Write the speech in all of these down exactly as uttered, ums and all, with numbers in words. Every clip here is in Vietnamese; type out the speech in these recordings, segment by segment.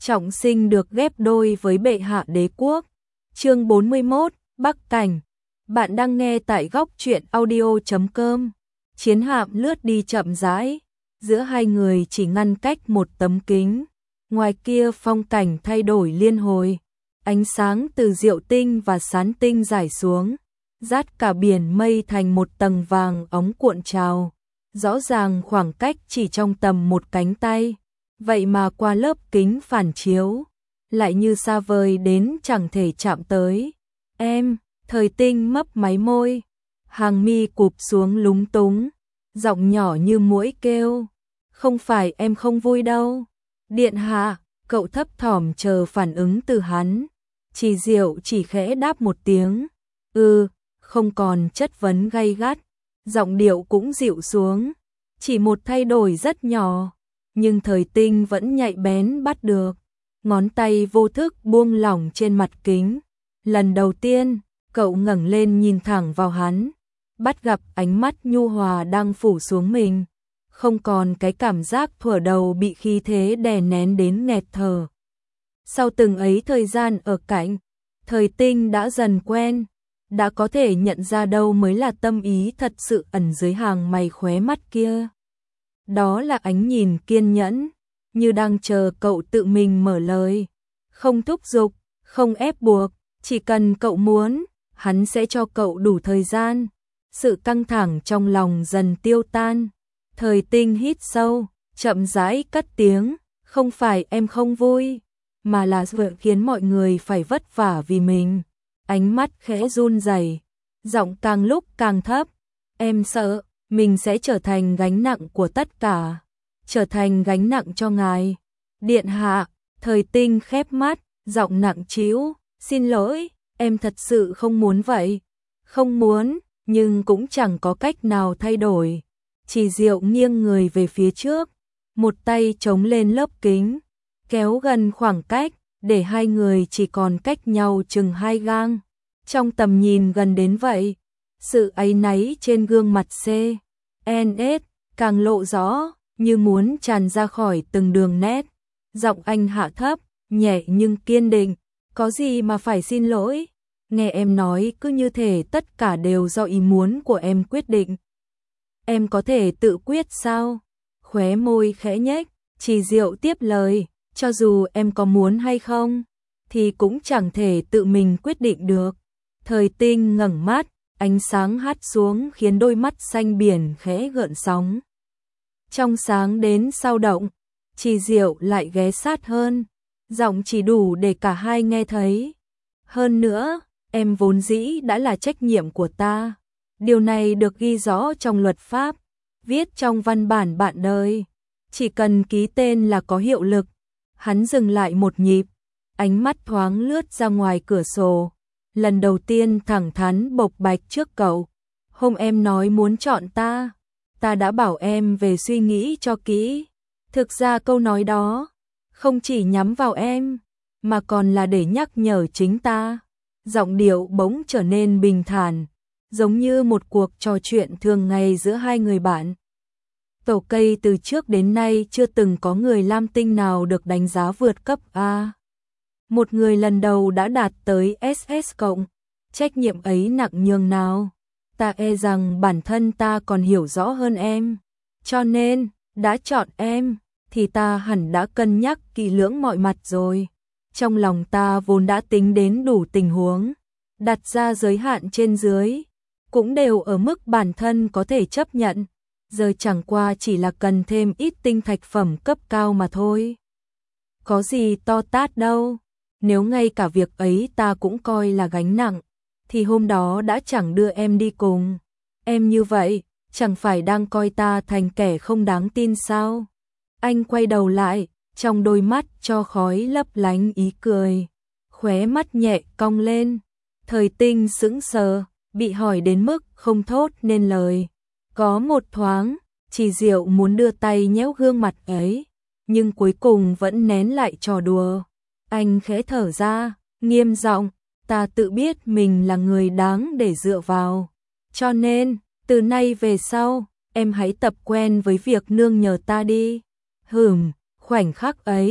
trọng sinh được ghép đôi với bệ hạ đế quốc. Chương bốn mươi mốt, Bắc Cảnh. Bạn đang nghe tại góc truyện audio chấm com. Chiến hạm lướt đi chậm rãi, giữa hai người chỉ ngăn cách một tấm kính. Ngoài kia phong cảnh thay đổi liên hồi, ánh sáng từ Diệu Tinh và Sán Tinh rải xuống, dát cả biển mây thành một tầng vàng óng cuộn trào. Rõ ràng khoảng cách chỉ trong tầm một cánh tay, vậy mà qua lớp kính phản chiếu, lại như xa vời đến chẳng thể chạm tới. Em, Thời Tinh mấp máy môi, hàng mi cụp xuống lúng túng, giọng nhỏ như muỗi kêu, không phải em không vui đâu. Điện hạ, cậu thấp thỏm chờ phản ứng từ hắn. Chỉ Diệu chỉ khẽ đáp một tiếng, ừ, không còn chất vấn gay gắt, giọng điệu cũng dịu xuống, chỉ một thay đổi rất nhỏ, nhưng Thời Tinh vẫn nhạy bén bắt được. Ngón tay vô thức buông lỏng trên mặt kính. Lần đầu tiên, cậu ngẩng lên nhìn thẳng vào hắn, bắt gặp ánh mắt nhu hòa đang phủ xuống mình, không còn cái cảm giác thuở đầu bị khí thế đè nén đến nghẹt thở. Sau từng ấy thời gian ở cạnh, Thời Tinh đã dần quen, đã có thể nhận ra đâu mới là tâm ý thật sự ẩn dưới hàng mày khóe mắt kia. Đó là ánh nhìn kiên nhẫn, như đang chờ cậu tự mình mở lời, không thúc giục, không ép buộc, chỉ cần cậu muốn, hắn sẽ cho cậu đủ thời gian. Sự căng thẳng trong lòng dần tiêu tan. Thời Tinh hít sâu, chậm rãi cất tiếng, không phải em không vui, mà là vợ khiến mọi người phải vất vả vì mình. Ánh mắt khẽ run rẩy, giọng càng lúc càng thấp, em sợ mình sẽ trở thành gánh nặng của tất cả, trở thành gánh nặng cho ngài. Điện hạ. Thời Tinh khép mắt, giọng nặng trĩu, xin lỗi, em thật sự không muốn vậy. Không muốn, nhưng cũng chẳng có cách nào thay đổi. Chỉ Diệu nghiêng người về phía trước, một tay chống lên lớp kính, kéo gần khoảng cách, để hai người chỉ còn cách nhau chừng hai gang. Trong tầm nhìn gần đến vậy, sự áy náy trên gương mặt C N S càng lộ rõ, như muốn tràn ra khỏi từng đường nét. Giọng anh hạ thấp, nhẹ nhưng kiên định, có gì mà phải xin lỗi, nghe em nói cứ như thể tất cả đều do ý muốn của em quyết định. Em có thể tự quyết sao? Khóe môi khẽ nhếch, Chỉ Diệu tiếp lời, cho dù em có muốn hay không, thì cũng chẳng thể tự mình quyết định được. Thời Tinh ngẩng mắt, ánh sáng hắt xuống khiến đôi mắt xanh biển khẽ gợn sóng. Trong sáng đến sao động, Chỉ Diệu lại ghé sát hơn, giọng chỉ đủ để cả hai nghe thấy. Hơn nữa, em vốn dĩ đã là trách nhiệm của ta. Điều này được ghi rõ trong luật pháp, viết trong văn bản bạn đời. Chỉ cần ký tên là có hiệu lực. Hắn dừng lại một nhịp, ánh mắt thoáng lướt ra ngoài cửa sổ. Lần đầu tiên thẳng thắn bộc bạch trước cậu. Hôm em nói muốn chọn ta, ta đã bảo em về suy nghĩ cho kỹ. Thực ra câu nói đó không chỉ nhắm vào em, mà còn là để nhắc nhở chính ta. Giọng điệu bỗng trở nên bình thản, giống như một cuộc trò chuyện thường ngày giữa hai người bạn. Tổ cây từ trước đến nay chưa từng có người lam tinh nào được đánh giá vượt cấp A. Một người lần đầu đã đạt tới ét ét cộng, trách nhiệm ấy nặng nhường nào. Ta e rằng bản thân ta còn hiểu rõ hơn em, cho nên, đã chọn em, thì ta hẳn đã cân nhắc kỹ lưỡng mọi mặt rồi. Trong lòng ta vốn đã tính đến đủ tình huống, đặt ra giới hạn trên dưới, cũng đều ở mức bản thân có thể chấp nhận, giờ chẳng qua chỉ là cần thêm ít tinh thạch phẩm cấp cao mà thôi. Có gì to tát đâu, nếu ngay cả việc ấy ta cũng coi là gánh nặng, thì hôm đó đã chẳng đưa em đi cùng. Em như vậy, chẳng phải đang coi ta thành kẻ không đáng tin sao? Anh quay đầu lại, trong đôi mắt cho khói lấp lánh ý cười, khóe mắt nhẹ cong lên. Thời Tinh sững sờ, bị hỏi đến mức không thốt nên lời. Có một thoáng, Chỉ Diệu muốn đưa tay nhéo gương mặt ấy, nhưng cuối cùng vẫn nén lại trò đùa. Anh khẽ thở ra, nghiêm giọng, ta tự biết mình là người đáng để dựa vào. Cho nên, từ nay về sau, em hãy tập quen với việc nương nhờ ta đi. Hửm, khoảnh khắc ấy,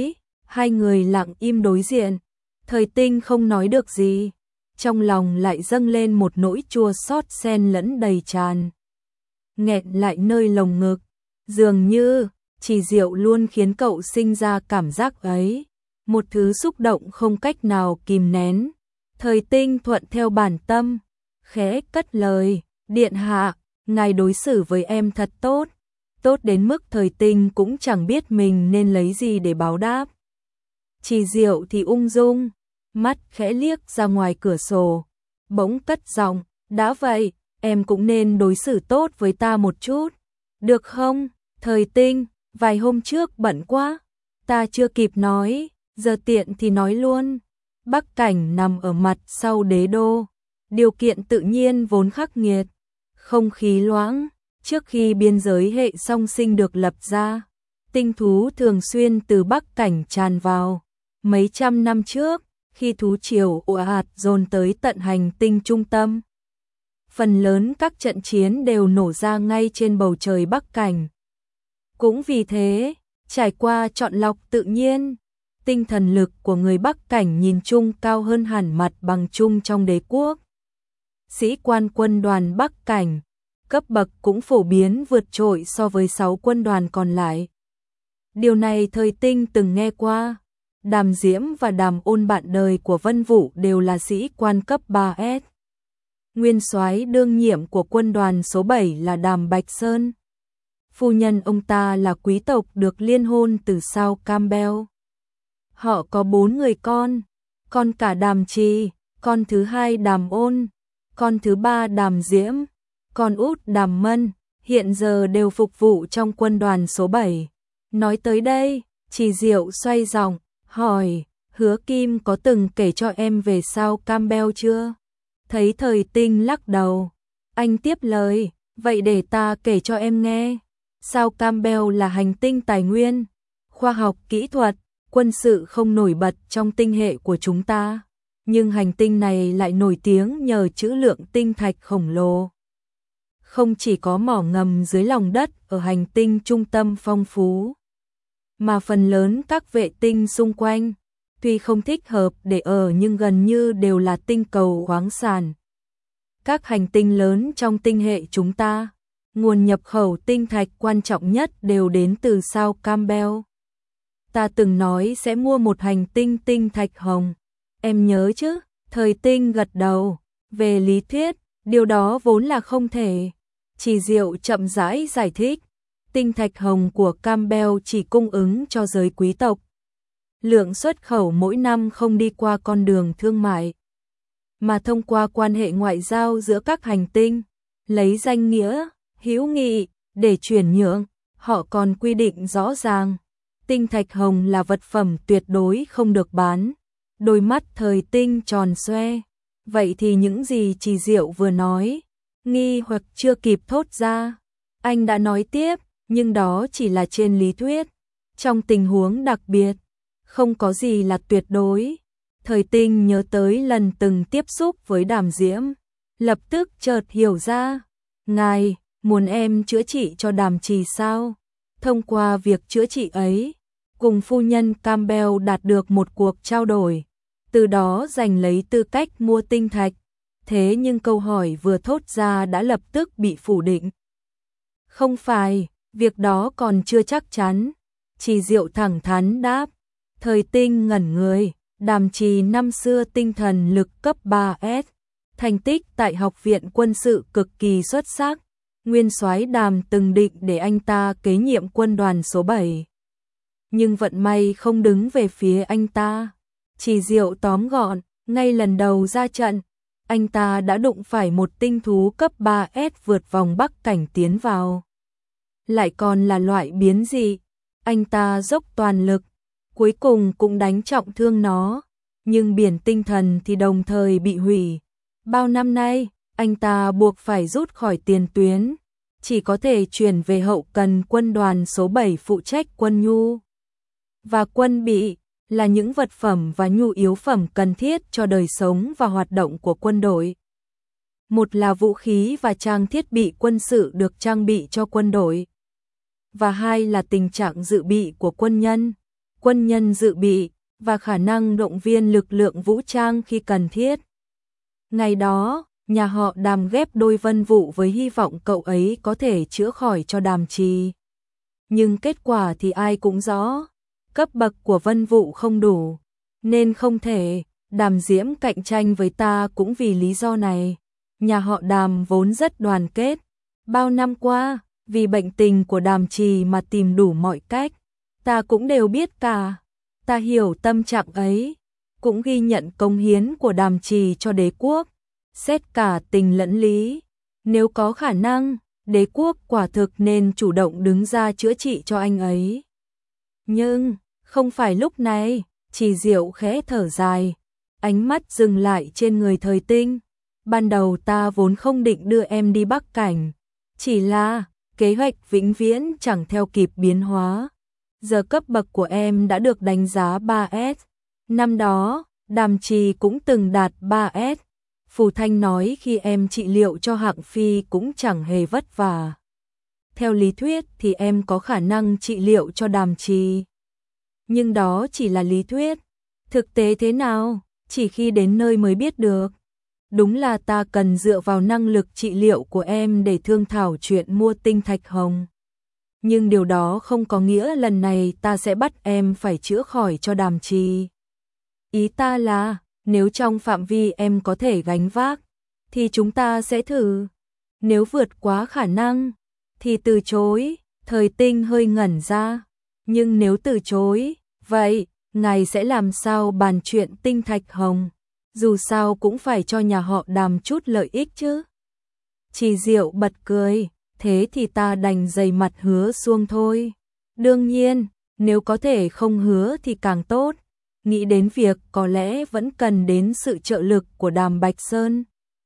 Hai người lặng im đối diện, Thời Tinh không nói được gì, trong lòng lại dâng lên một nỗi chua xót xen lẫn đầy tràn. Nghẹn lại nơi lồng ngực, dường như Chỉ Diệu luôn khiến cậu sinh ra cảm giác ấy, một thứ xúc động không cách nào kìm nén. Thời Tinh thuận theo bản tâm, khẽ cất lời, điện hạ, ngài đối xử với em thật tốt, tốt đến mức Thời Tinh cũng chẳng biết mình nên lấy gì để báo đáp. Chỉ Diệu thì ung dung, mắt khẽ liếc ra ngoài cửa sổ, bỗng cất giọng, đã vậy, em cũng nên đối xử tốt với ta một chút, được không? Thời Tinh, vài hôm trước bận quá, ta chưa kịp nói, giờ tiện thì nói luôn. Bắc Cảnh nằm ở mặt sau đế đô, điều kiện tự nhiên vốn khắc nghiệt, không khí loãng, trước khi biên giới hệ song sinh được lập ra, tinh thú thường xuyên từ Bắc Cảnh tràn vào. Mấy trăm năm trước, khi thú triều ùa ạt dồn tới tận hành tinh trung tâm, phần lớn các trận chiến đều nổ ra ngay trên bầu trời Bắc Cảnh. Cũng vì thế, trải qua chọn lọc tự nhiên, tinh thần lực của người Bắc Cảnh nhìn chung cao hơn hẳn mặt bằng chung trong đế quốc. Sĩ quan quân đoàn Bắc Cảnh, cấp bậc cũng phổ biến vượt trội so với sáu quân đoàn còn lại. Điều này Thời Tinh từng nghe qua. Đàm Diễm và Đàm Ôn bạn đời của Vân Vũ đều là sĩ quan cấp ba S. Nguyên soái đương nhiệm của quân đoàn số bảy là Đàm Bạch Sơn. Phu nhân ông ta là quý tộc được liên hôn từ sao Campbell. Họ có bốn người con, con cả Đàm Trì, con thứ hai Đàm Ôn, con thứ ba Đàm Diễm, con út Đàm Mân, hiện giờ đều phục vụ trong quân đoàn số bảy. Nói tới đây, Chỉ Diệu xoay giọng, hỏi, Hứa Kim có từng kể cho em về sao Campbell chưa? Thấy Thời Tinh lắc đầu, anh tiếp lời, vậy để ta kể cho em nghe. Sao Campbell là hành tinh tài nguyên, khoa học kỹ thuật, quân sự không nổi bật trong tinh hệ của chúng ta, nhưng hành tinh này lại nổi tiếng nhờ trữ lượng tinh thạch khổng lồ. Không chỉ có mỏ ngầm dưới lòng đất ở hành tinh trung tâm phong phú, mà phần lớn các vệ tinh xung quanh, tuy không thích hợp để ở nhưng gần như đều là tinh cầu khoáng sản. Các hành tinh lớn trong tinh hệ chúng ta, nguồn nhập khẩu tinh thạch quan trọng nhất đều đến từ sao Campbell. Ta từng nói sẽ mua một hành tinh tinh thạch hồng, em nhớ chứ? Thời Tinh gật đầu, về lý thuyết, điều đó vốn là không thể. Chỉ Diệu chậm rãi giải thích, tinh thạch hồng của Campbell chỉ cung ứng cho giới quý tộc. Lượng xuất khẩu mỗi năm không đi qua con đường thương mại, mà thông qua quan hệ ngoại giao giữa các hành tinh, lấy danh nghĩa hữu nghị để chuyển nhượng. Họ còn quy định rõ ràng, tinh thạch hồng là vật phẩm tuyệt đối không được bán. Đôi mắt Thời Tinh tròn xoe, vậy thì những gì Chỉ Diệu vừa nói, nghi hoặc chưa kịp thốt ra, anh đã nói tiếp, nhưng đó chỉ là trên lý thuyết, trong tình huống đặc biệt, không có gì là tuyệt đối. Thời Tinh nhớ tới lần từng tiếp xúc với Đàm Diễm, lập tức chợt hiểu ra, ngài muốn em chữa trị cho Đàm Trì sao? Thông qua việc chữa trị ấy, cùng phu nhân Campbell đạt được một cuộc trao đổi, từ đó giành lấy tư cách mua tinh thạch. Thế nhưng câu hỏi vừa thốt ra đã lập tức bị phủ định. Không phải, việc đó còn chưa chắc chắn. Chỉ Diệu thẳng thắn đáp. Thời Tinh ngẩn người, Đàm Trì năm xưa tinh thần lực cấp ba S, thành tích tại học viện quân sự cực kỳ xuất sắc. Nguyên soái Đàm từng định để anh ta kế nhiệm quân đoàn số bảy. Nhưng vận may không đứng về phía anh ta. Chỉ Diệu tóm gọn, ngay lần đầu ra trận, anh ta đã đụng phải một tinh thú cấp ba S vượt vòng Bắc Cảnh tiến vào. Lại còn là loại biến dị, anh ta dốc toàn lực, cuối cùng cũng đánh trọng thương nó, nhưng biển tinh thần thì đồng thời bị hủy. Bao năm nay, anh ta buộc phải rút khỏi tiền tuyến, chỉ có thể chuyển về hậu cần quân đoàn số bảy phụ trách quân nhu và quân bị, là những vật phẩm và nhu yếu phẩm cần thiết cho đời sống và hoạt động của quân đội. Một là vũ khí và trang thiết bị quân sự được trang bị cho quân đội, và hai là tình trạng dự bị của quân nhân. quân nhân dự bị, và khả năng động viên lực lượng vũ trang khi cần thiết. Ngày đó, nhà họ Đàm ghép đôi Vân Vũ với hy vọng cậu ấy có thể chữa khỏi cho Đàm Trì. Nhưng kết quả thì ai cũng rõ, cấp bậc của Vân Vũ không đủ, nên không thể. Đàm Diễm cạnh tranh với ta cũng vì lý do này. Nhà họ Đàm vốn rất đoàn kết, bao năm qua, vì bệnh tình của Đàm Trì mà tìm đủ mọi cách, ta cũng đều biết cả. Ta hiểu tâm trạng ấy, cũng ghi nhận công hiến của Đàm Trì cho đế quốc, xét cả tình lẫn lý. Nếu có khả năng, đế quốc quả thực nên chủ động đứng ra chữa trị cho anh ấy. Nhưng, không phải lúc này. Trì Diệu khẽ thở dài, ánh mắt dừng lại trên người Thời Tinh. Ban đầu ta vốn không định đưa em đi Bắc Cảnh, chỉ là kế hoạch vĩnh viễn chẳng theo kịp biến hóa. Giờ cấp bậc của em đã được đánh giá ba S. Năm đó, Đàm Trì cũng từng đạt ba S. Phù Thanh nói khi em trị liệu cho Hạng Phi cũng chẳng hề vất vả. Theo lý thuyết thì em có khả năng trị liệu cho Đàm Trì. Nhưng đó chỉ là lý thuyết. Thực tế thế nào, chỉ khi đến nơi mới biết được. Đúng là ta cần dựa vào năng lực trị liệu của em để thương thảo chuyện mua tinh thạch hồng. Nhưng điều đó không có nghĩa lần này ta sẽ bắt em phải chữa khỏi cho Đàm Trì. Ý ta là, nếu trong phạm vi em có thể gánh vác, thì chúng ta sẽ thử. Nếu vượt quá khả năng, thì từ chối. Thời Tinh hơi ngẩn ra. Nhưng nếu từ chối, vậy, ngài sẽ làm sao bàn chuyện tinh thạch hồng? Dù sao cũng phải cho nhà họ Đàm chút lợi ích chứ. Trì Diệu bật cười, thế thì ta đành dày mặt hứa xuông thôi. Đương nhiên, nếu có thể không hứa thì càng tốt. Nghĩ đến việc có lẽ vẫn cần đến sự trợ lực của Đàm Bạch Sơn.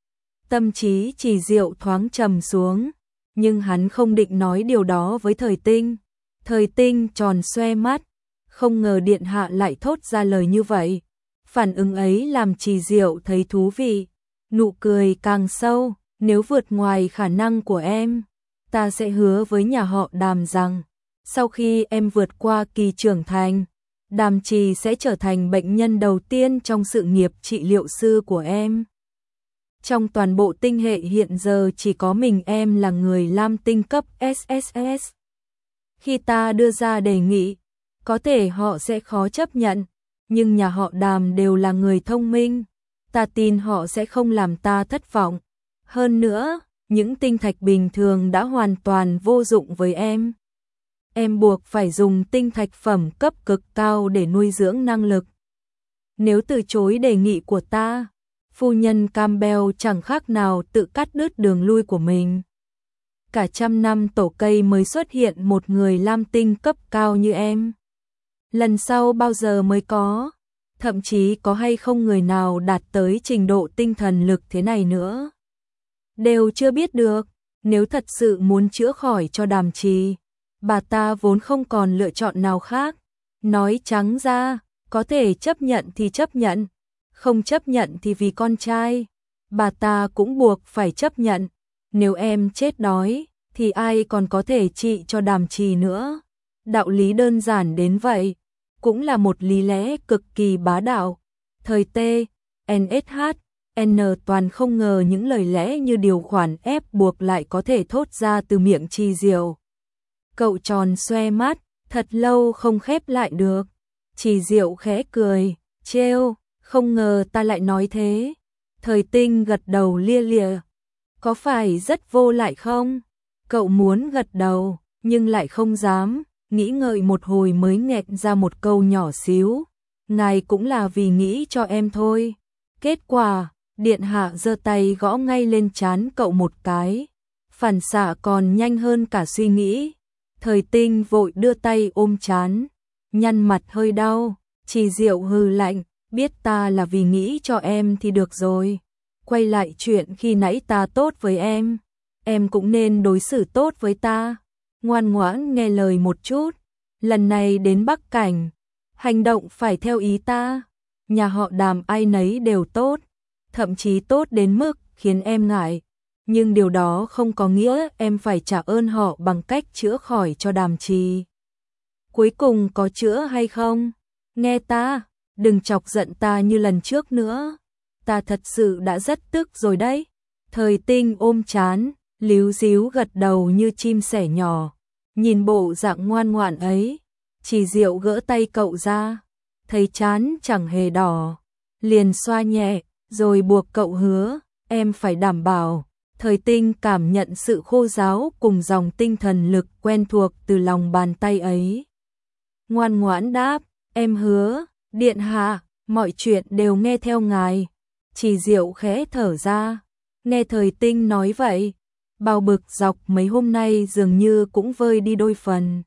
Tâm trí Trì Diệu thoáng trầm xuống, nhưng hắn không định nói điều đó với Thời Tinh. Thời Tinh tròn xoe mắt, không ngờ điện hạ lại thốt ra lời như vậy. Phản ứng ấy làm Trì Diệu thấy thú vị, nụ cười càng sâu. Nếu vượt ngoài khả năng của em, ta sẽ hứa với nhà họ Đàm rằng, sau khi em vượt qua kỳ trưởng thành, Đàm Trì sẽ trở thành bệnh nhân đầu tiên trong sự nghiệp trị liệu sư của em. Trong toàn bộ tinh hệ hiện giờ chỉ có mình em là người lam tinh cấp ét ét ét. Khi ta đưa ra đề nghị, có thể họ sẽ khó chấp nhận, nhưng nhà họ Đàm đều là người thông minh, ta tin họ sẽ không làm ta thất vọng. Hơn nữa, những tinh thạch bình thường đã hoàn toàn vô dụng với em. Em buộc phải dùng tinh thạch phẩm cấp cực cao để nuôi dưỡng năng lực. Nếu từ chối đề nghị của ta, phu nhân Campbell chẳng khác nào tự cắt đứt đường lui của mình. Cả trăm năm tổ cây mới xuất hiện một người lam tinh cấp cao như em. Lần sau bao giờ mới có, thậm chí có hay không người nào đạt tới trình độ tinh thần lực thế này nữa. Đều chưa biết được, nếu thật sự muốn chữa khỏi cho Đàm Trì, bà ta vốn không còn lựa chọn nào khác. Nói trắng ra, có thể chấp nhận thì chấp nhận, không chấp nhận thì vì con trai, bà ta cũng buộc phải chấp nhận. Nếu em chết đói, thì ai còn có thể trị cho Đàm Trì nữa. Đạo lý đơn giản đến vậy, cũng là một lý lẽ cực kỳ bá đạo. Thời T, en ét hát, N toàn không ngờ những lời lẽ như điều khoản ép buộc lại có thể thốt ra từ miệng Trì Diệu. Cậu tròn xoe mắt, thật lâu không khép lại được. Trì Diệu khẽ cười, trêu, không ngờ ta lại nói thế. Thời Tinh gật đầu lia lịa. Có phải rất vô lại không? Cậu muốn gật đầu, nhưng lại không dám, nghĩ ngợi một hồi mới nghẹn ra một câu nhỏ xíu. Ngài cũng là vì nghĩ cho em thôi. Kết quả, điện hạ giơ tay gõ ngay lên trán cậu một cái. Phản xạ còn nhanh hơn cả suy nghĩ. Thời Tinh vội đưa tay ôm trán, nhăn mặt hơi đau. Trì Diệu hừ lạnh, biết ta là vì nghĩ cho em thì được rồi. Quay lại chuyện khi nãy ta tốt với em, em cũng nên đối xử tốt với ta. Ngoan ngoãn nghe lời một chút, lần này đến Bắc Cảnh, hành động phải theo ý ta. Nhà họ Đàm ai nấy đều tốt, thậm chí tốt đến mức khiến em ngại. Nhưng điều đó không có nghĩa em phải trả ơn họ bằng cách chữa khỏi cho Đàm Trì. cuối cùng có chữa hay không? Nghe ta, đừng chọc giận ta như lần trước nữa. Ta thật sự đã rất tức rồi đấy. Thời Tinh ôm trán, líu díu gật đầu như chim sẻ nhỏ. Nhìn bộ dạng ngoan ngoãn ấy, Trì Diệu gỡ tay cậu ra, thấy trán chẳng hề đỏ, liền xoa nhẹ, rồi buộc cậu hứa, em phải đảm bảo. Thời Tinh cảm nhận sự khô ráo cùng dòng tinh thần lực quen thuộc từ lòng bàn tay ấy. Ngoan ngoãn đáp, em hứa, điện hạ, mọi chuyện đều nghe theo ngài. Trì Diệu khẽ thở ra, nghe Thời Tinh nói vậy, bao bực dọc mấy hôm nay dường như cũng vơi đi đôi phần.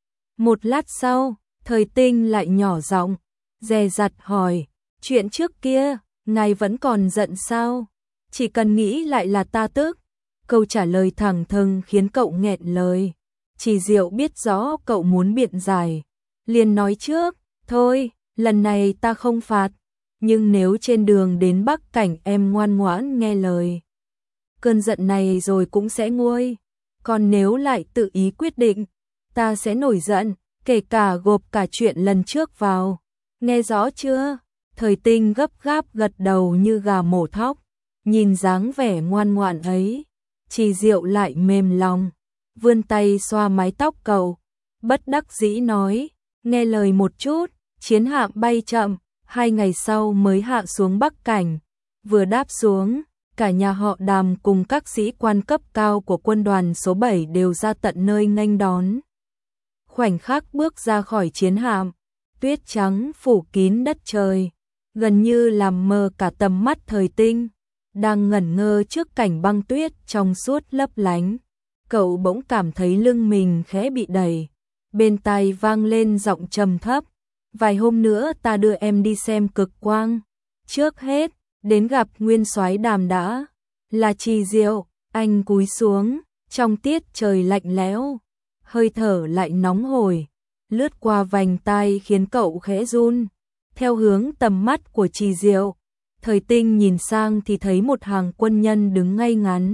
Một lát sau, Thời Tinh lại nhỏ giọng, dè dặt hỏi, chuyện trước kia, ngài vẫn còn giận sao? Chỉ cần nghĩ lại là ta tức. Câu trả lời thẳng thừng khiến cậu nghẹn lời. Trì Diệu biết rõ cậu muốn biện giải, liền nói trước, thôi, lần này ta không phạt, nhưng nếu trên đường đến Bắc Cảnh em ngoan ngoãn nghe lời, cơn giận này rồi cũng sẽ nguôi. Còn nếu lại tự ý quyết định, ta sẽ nổi giận, kể cả gộp cả chuyện lần trước vào. Nghe rõ chưa? Thời Tinh gấp gáp gật đầu như gà mổ thóc. Nhìn dáng vẻ ngoan ngoãn ấy, Trì Diệu lại mềm lòng, vươn tay xoa mái tóc cậu, bất đắc dĩ nói, nghe lời một chút. Chiến hạm bay chậm, hai ngày sau mới hạ xuống Bắc Cảnh. Vừa đáp xuống, cả nhà họ Đàm cùng các sĩ quan cấp cao của quân đoàn số bảy đều ra tận nơi nghênh đón. Khoảnh khắc bước ra khỏi chiến hạm, tuyết trắng phủ kín đất trời, gần như làm mờ cả tầm mắt Thời Tinh, đang ngẩn ngơ trước cảnh băng tuyết trong suốt lấp lánh. Cậu bỗng cảm thấy lưng mình khẽ bị đẩy, bên tai vang lên giọng trầm thấp, vài hôm nữa ta đưa em đi xem cực quang. Trước hết, đến gặp Nguyên Soái Đàm đã. Là Trì Diệu. Anh cúi xuống, trong tiết trời lạnh lẽo, hơi thở lại nóng hổi, lướt qua vành tai khiến cậu khẽ run. Theo hướng tầm mắt của Trì Diệu, Thời Tinh nhìn sang thì thấy một hàng quân nhân đứng ngay ngắn.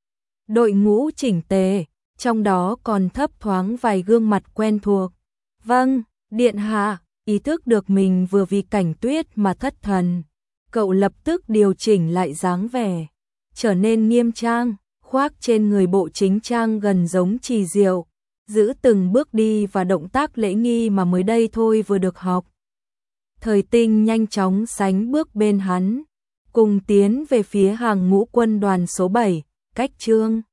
Đội ngũ chỉnh tề, trong đó còn thấp thoáng vài gương mặt quen thuộc. Vâng, điện hạ. Ý thức được mình vừa vì cảnh tuyết mà thất thần, cậu lập tức điều chỉnh lại dáng vẻ, trở nên nghiêm trang, khoác trên người bộ chính trang gần giống Trì Diệu, giữ từng bước đi và động tác lễ nghi mà mới đây thôi vừa được học. Thời Tinh nhanh chóng sánh bước bên hắn, cùng tiến về phía hàng ngũ quân đoàn số bảy, cách Trương